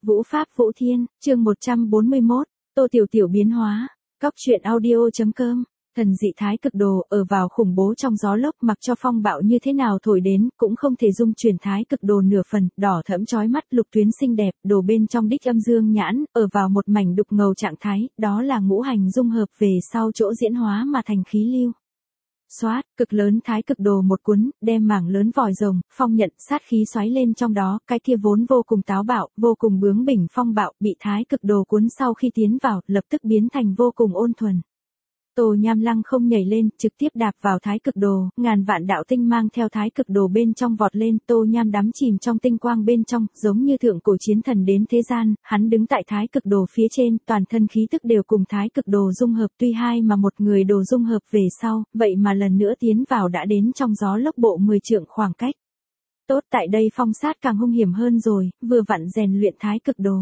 Vũ Pháp Vũ Thiên, chương 141, Tô Tiểu Tiểu biến hóa, Cóc truyện audio.com, thần dị thái cực đồ ở vào khủng bố trong gió lốc, mặc cho phong bạo như thế nào thổi đến, cũng không thể dung chuyển thái cực đồ nửa phần, đỏ thẫm chói mắt, lục tuyến xinh đẹp, đồ bên trong đích âm dương nhãn, ở vào một mảnh đục ngầu trạng thái, đó là ngũ hành dung hợp về sau chỗ diễn hóa mà thành khí lưu. Xoát, cực lớn thái cực đồ một cuốn, đem mảng lớn vòi rồng, phong nhận, sát khí xoáy lên trong đó, cái kia vốn vô cùng táo bạo, vô cùng bướng bỉnh phong bạo, bị thái cực đồ cuốn sau khi tiến vào, lập tức biến thành vô cùng ôn thuần. Tô Nham lăng không nhảy lên, trực tiếp đạp vào thái cực đồ, ngàn vạn đạo tinh mang theo thái cực đồ bên trong vọt lên, Tô Nham đắm chìm trong tinh quang bên trong, giống như thượng cổ chiến thần đến thế gian, hắn đứng tại thái cực đồ phía trên, toàn thân khí tức đều cùng thái cực đồ dung hợp, tuy hai mà một người đồ dung hợp về sau, vậy mà lần nữa tiến vào đã đến trong gió lốc bộ 10 trượng khoảng cách. Tốt, tại đây phong sát càng hung hiểm hơn rồi, vừa vặn rèn luyện thái cực đồ.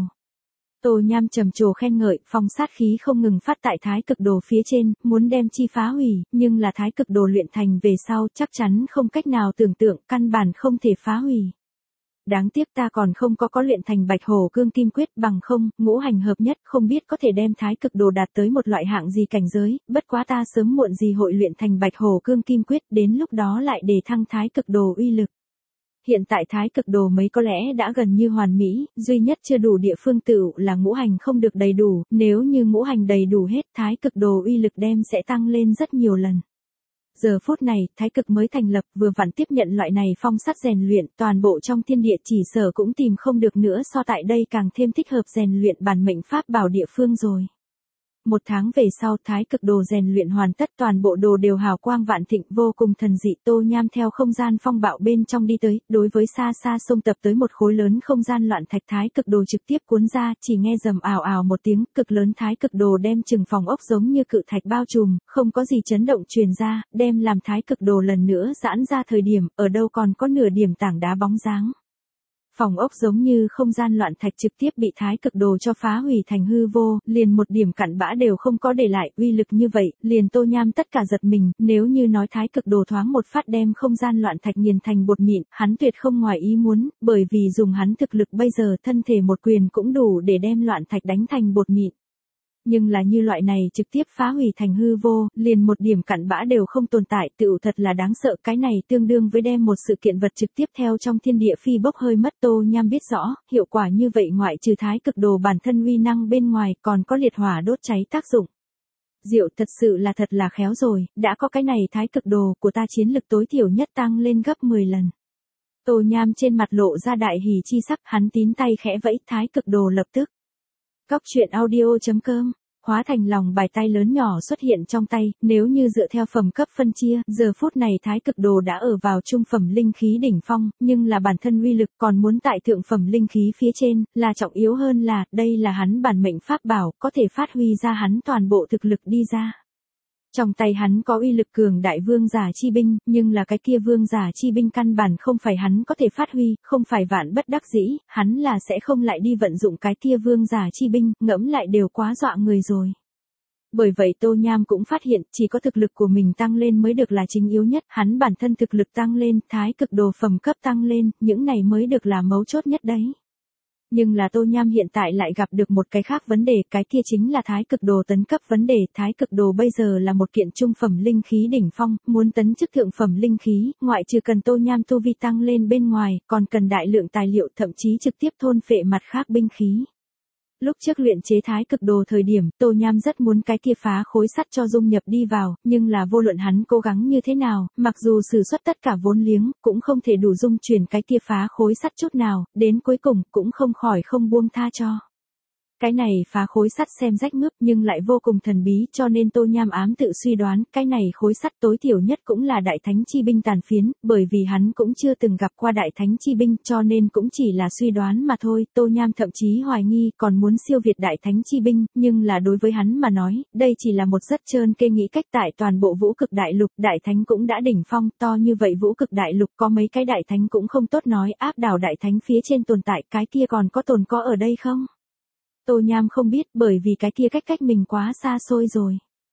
Tô Nham trầm trồ khen ngợi, phong sát khí không ngừng phát tại thái cực đồ phía trên, muốn đem chi phá hủy, nhưng là thái cực đồ luyện thành về sau, chắc chắn không cách nào tưởng tượng, căn bản không thể phá hủy. Đáng tiếc ta còn không có luyện thành Bạch Hổ Cương Kim Quyết, bằng không, ngũ hành hợp nhất, không biết có thể đem thái cực đồ đạt tới một loại hạng gì cảnh giới, bất quá ta sớm muộn gì hội luyện thành Bạch Hổ Cương Kim Quyết, đến lúc đó lại đề thăng thái cực đồ uy lực. Hiện tại thái cực đồ mấy có lẽ đã gần như hoàn mỹ, duy nhất chưa đủ địa phương tựu là ngũ hành không được đầy đủ, nếu như ngũ hành đầy đủ hết, thái cực đồ uy lực đem sẽ tăng lên rất nhiều lần. Giờ phút này, thái cực mới thành lập, vừa vặn tiếp nhận loại này phong sát rèn luyện, toàn bộ trong thiên địa chỉ sở cũng tìm không được nữa, so tại đây càng thêm thích hợp rèn luyện bản mệnh pháp bảo địa phương rồi. Một tháng về sau, thái cực đồ rèn luyện hoàn tất, toàn bộ đồ đều hào quang vạn thịnh, vô cùng thần dị. Tô Nham theo không gian phong bạo bên trong đi tới, đối với xa xa xông tập tới một khối lớn không gian loạn thạch, thái cực đồ trực tiếp cuốn ra, chỉ nghe rầm ào ào một tiếng, cực lớn thái cực đồ đem chừng phòng ốc giống như cự thạch bao trùm, không có gì chấn động truyền ra, đem làm thái cực đồ lần nữa giãn ra thời điểm, ở đâu còn có nửa điểm tảng đá bóng dáng. Phòng ốc giống như không gian loạn thạch trực tiếp bị thái cực đồ cho phá hủy thành hư vô, liền một điểm cặn bã đều không có để lại, uy lực như vậy, liền Tô Nham tất cả giật mình, nếu như nói thái cực đồ thoáng một phát đem không gian loạn thạch nghiền thành bột mịn, hắn tuyệt không ngoài ý muốn, bởi vì dùng hắn thực lực bây giờ thân thể một quyền cũng đủ để đem loạn thạch đánh thành bột mịn. Nhưng là như loại này trực tiếp phá hủy thành hư vô, liền một điểm cặn bã đều không tồn tại, tựu thật là đáng sợ, cái này tương đương với đem một sự kiện vật trực tiếp theo trong thiên địa phi bốc hơi mất. Tô Nham biết rõ, hiệu quả như vậy ngoại trừ thái cực đồ bản thân uy năng bên ngoài, còn có liệt hỏa đốt cháy tác dụng. Diệu, thật sự là thật là khéo rồi, đã có cái này thái cực đồ của ta chiến lực tối thiểu nhất tăng lên gấp 10 lần. Tô Nham trên mặt lộ ra đại hỉ chi sắc, hắn tín tay khẽ vẫy, thái cực đồ lập tức. Cóc truyện audio.com, hóa thành lòng bài tay lớn nhỏ xuất hiện trong tay, nếu như dựa theo phẩm cấp phân chia, giờ phút này thái cực đồ đã ở vào trung phẩm linh khí đỉnh phong, nhưng là bản thân uy lực còn muốn tại thượng phẩm linh khí phía trên, là trọng yếu hơn là, đây là hắn bản mệnh pháp bảo, có thể phát huy ra hắn toàn bộ thực lực đi ra. Trong tay hắn có uy lực cường đại vương giả chi binh, nhưng là cái kia vương giả chi binh căn bản không phải hắn có thể phát huy, không phải vạn bất đắc dĩ, hắn là sẽ không lại đi vận dụng cái kia vương giả chi binh, ngẫm lại đều quá dọa người rồi. Bởi vậy Tô Nham cũng phát hiện, chỉ có thực lực của mình tăng lên mới được là chính yếu nhất, hắn bản thân thực lực tăng lên, thái cực đồ phẩm cấp tăng lên, những này mới được là mấu chốt nhất đấy. Nhưng là Tô Nham hiện tại lại gặp được một cái khác vấn đề, cái kia chính là thái cực đồ tấn cấp vấn đề, thái cực đồ bây giờ là một kiện trung phẩm linh khí đỉnh phong, muốn tấn chức thượng phẩm linh khí, ngoại trừ cần Tô Nham tu vi tăng lên bên ngoài, còn cần đại lượng tài liệu, thậm chí trực tiếp thôn phệ mặt khác binh khí. Lúc trước luyện chế thái cực đồ thời điểm, Tô Nham rất muốn cái kia phá khối sắt cho dung nhập đi vào, nhưng là vô luận hắn cố gắng như thế nào, mặc dù sử xuất tất cả vốn liếng, cũng không thể đủ dung chuyển cái kia phá khối sắt chút nào, đến cuối cùng cũng không khỏi không buông tha cho. Cái này phá khối sắt xem rách mướp nhưng lại vô cùng thần bí, cho nên Tô Nham ám tự suy đoán, cái này khối sắt tối thiểu nhất cũng là đại thánh chi binh tàn phiến, bởi vì hắn cũng chưa từng gặp qua đại thánh chi binh, cho nên cũng chỉ là suy đoán mà thôi. Tô Nham thậm chí hoài nghi còn muốn siêu việt đại thánh chi binh, nhưng là đối với hắn mà nói, đây chỉ là một rất trơn kê nghĩ cách, tại toàn bộ vũ cực đại lục, đại thánh cũng đã đỉnh phong, to như vậy vũ cực đại lục có mấy cái đại thánh cũng không tốt nói, áp đảo đại thánh phía trên tồn tại, cái kia còn có tồn có ở đây không? Tô Nham không biết, bởi vì cái kia cách mình quá xa xôi rồi.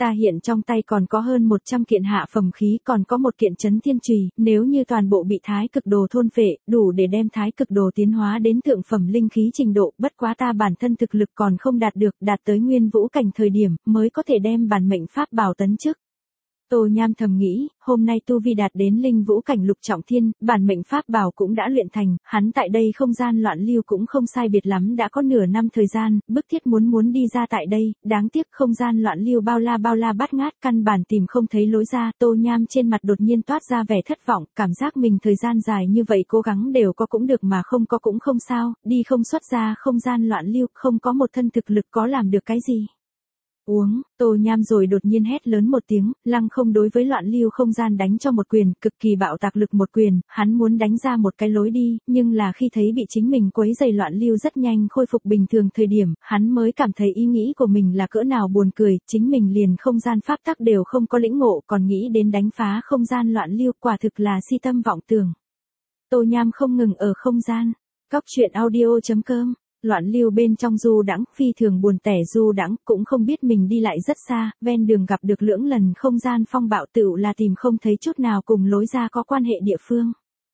Ta hiện trong tay còn có hơn 100 kiện hạ phẩm khí, còn có một kiện chấn thiên chùy, nếu như toàn bộ bị thái cực đồ thôn phệ, đủ để đem thái cực đồ tiến hóa đến thượng phẩm linh khí trình độ, bất quá ta bản thân thực lực còn không đạt tới nguyên vũ cảnh thời điểm, mới có thể đem bản mệnh pháp bảo tấn chức. Tô Nham thầm nghĩ, hôm nay tu vi đạt đến linh vũ cảnh lục trọng thiên, bản mệnh pháp bảo cũng đã luyện thành, hắn tại đây không gian loạn lưu cũng không sai biệt lắm đã có nửa năm thời gian, bức thiết muốn đi ra tại đây, đáng tiếc không gian loạn lưu bao la bát ngát, căn bản tìm không thấy lối ra. Tô Nham trên mặt đột nhiên toát ra vẻ thất vọng, cảm giác mình thời gian dài như vậy cố gắng đều có cũng được mà không có cũng không sao, đi không xuất ra không gian loạn lưu, không có một thân thực lực có làm được cái gì. Uống, Tô Nham rồi đột nhiên hét lớn một tiếng, lăng không đối với loạn lưu không gian đánh cho một quyền, cực kỳ bạo tạc lực một quyền, hắn muốn đánh ra một cái lối đi, nhưng là khi thấy bị chính mình quấy dày loạn lưu rất nhanh khôi phục bình thường thời điểm, hắn mới cảm thấy ý nghĩ của mình là cỡ nào buồn cười, chính mình liền không gian pháp tắc đều không có lĩnh ngộ, còn nghĩ đến đánh phá không gian loạn lưu, quả thực là si tâm vọng tưởng. Tô Nham không ngừng ở không gian. Cóc truyện audio.com. Loạn lưu bên trong du đãng, phi thường buồn tẻ du đãng, cũng không biết mình đi lại rất xa, ven đường gặp được lưỡng lần không gian phong bạo tựu là tìm không thấy chút nào cùng lối ra có quan hệ địa phương.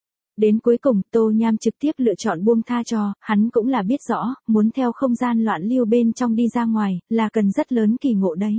Đến cuối cùng, Tô Nham trực tiếp lựa chọn buông tha cho, hắn cũng là biết rõ, muốn theo không gian loạn lưu bên trong đi ra ngoài, là cần rất lớn kỳ ngộ đấy.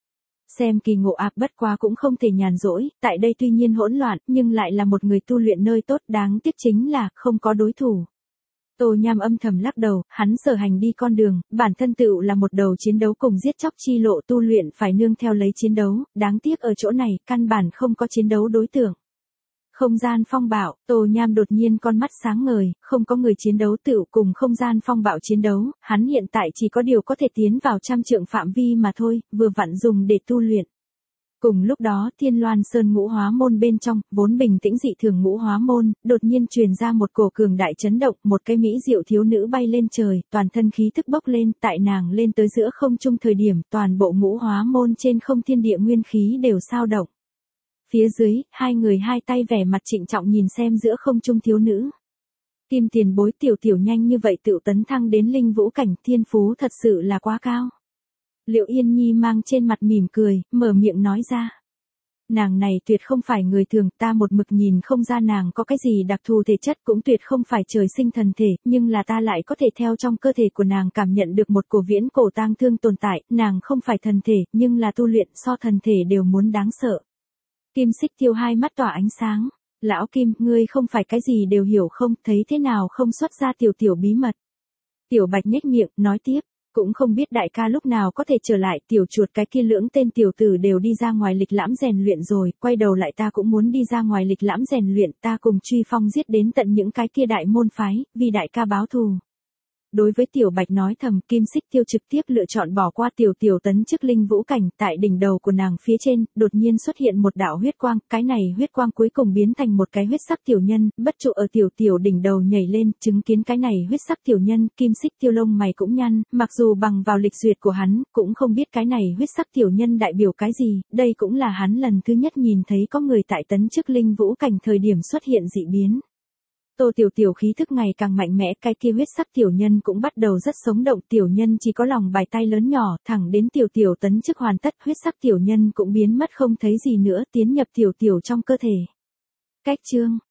Xem kỳ ngộ bất quá cũng không thể nhàn rỗi, tại đây tuy nhiên hỗn loạn, nhưng lại là một người tu luyện nơi tốt, đáng tiếc chính là, không có đối thủ. Tô Nham âm thầm lắc đầu, hắn sở hành đi con đường, bản thân tựu là một đầu chiến đấu cùng giết chóc chi lộ, tu luyện phải nương theo lấy chiến đấu, đáng tiếc ở chỗ này, căn bản không có chiến đấu đối tượng. Không gian phong bạo, Tô Nham đột nhiên con mắt sáng ngời, không có người chiến đấu tựu cùng không gian phong bạo chiến đấu, hắn hiện tại chỉ có điều có thể tiến vào 100 trượng phạm vi mà thôi, vừa vặn dùng để tu luyện. Cùng lúc đó, Thiên Loan Sơn Ngũ Hóa Môn bên trong, vốn bình tĩnh dị thường Ngũ Hóa Môn, đột nhiên truyền ra một cổ cường đại chấn động, một cái mỹ diệu thiếu nữ bay lên trời, toàn thân khí thức bốc lên, tại nàng lên tới giữa không trung thời điểm, toàn bộ Ngũ Hóa Môn trên không thiên địa nguyên khí đều sao động. Phía dưới, hai người hai tay vẻ mặt trịnh trọng nhìn xem giữa không trung thiếu nữ. Kim tiền bối tiểu nhanh như vậy tự tấn thăng đến linh vũ cảnh, thiên phú thật sự là quá cao. Liệu Yên Nhi mang trên mặt mỉm cười, mở miệng nói ra. Nàng này tuyệt không phải người thường, ta một mực nhìn không ra nàng có cái gì đặc thù thể chất, cũng tuyệt không phải trời sinh thần thể, nhưng là ta lại có thể theo trong cơ thể của nàng cảm nhận được một cổ viễn cổ tang thương tồn tại, nàng không phải thần thể, nhưng là tu luyện so thần thể đều muốn đáng sợ. Kim Xích Tiêu hai mắt tỏa ánh sáng. Lão Kim, ngươi không phải cái gì đều hiểu không, thấy thế nào không xuất ra tiểu bí mật. Tiểu Bạch nhếch miệng, nói tiếp. Cũng không biết đại ca lúc nào có thể trở lại, tiểu chuột cái kia lưỡng tên tiểu tử đều đi ra ngoài lịch lãm rèn luyện rồi, quay đầu lại ta cũng muốn đi ra ngoài lịch lãm rèn luyện, ta cùng Truy Phong giết đến tận những cái kia đại môn phái, vì đại ca báo thù. Đối với Tiểu Bạch nói thầm, Kim Xích Tiêu trực tiếp lựa chọn bỏ qua tiểu tấn chức linh vũ cảnh, tại đỉnh đầu của nàng phía trên, đột nhiên xuất hiện một đạo huyết quang, cái này huyết quang cuối cùng biến thành một cái huyết sắc tiểu nhân, bất trụ ở tiểu đỉnh đầu nhảy lên, chứng kiến cái này huyết sắc tiểu nhân, Kim Xích Tiêu lông mày cũng nhăn, mặc dù bằng vào lịch duyệt của hắn, cũng không biết cái này huyết sắc tiểu nhân đại biểu cái gì, đây cũng là hắn lần thứ nhất nhìn thấy có người tại tấn chức linh vũ cảnh thời điểm xuất hiện dị biến. Tô Tiểu khí thức ngày càng mạnh mẽ, cái kia huyết sắc tiểu nhân cũng bắt đầu rất sống động, tiểu nhân chỉ có lòng bài tay lớn nhỏ, thẳng đến tiểu tấn chức hoàn tất, huyết sắc tiểu nhân cũng biến mất không thấy gì nữa, tiến nhập tiểu trong cơ thể. Cách chương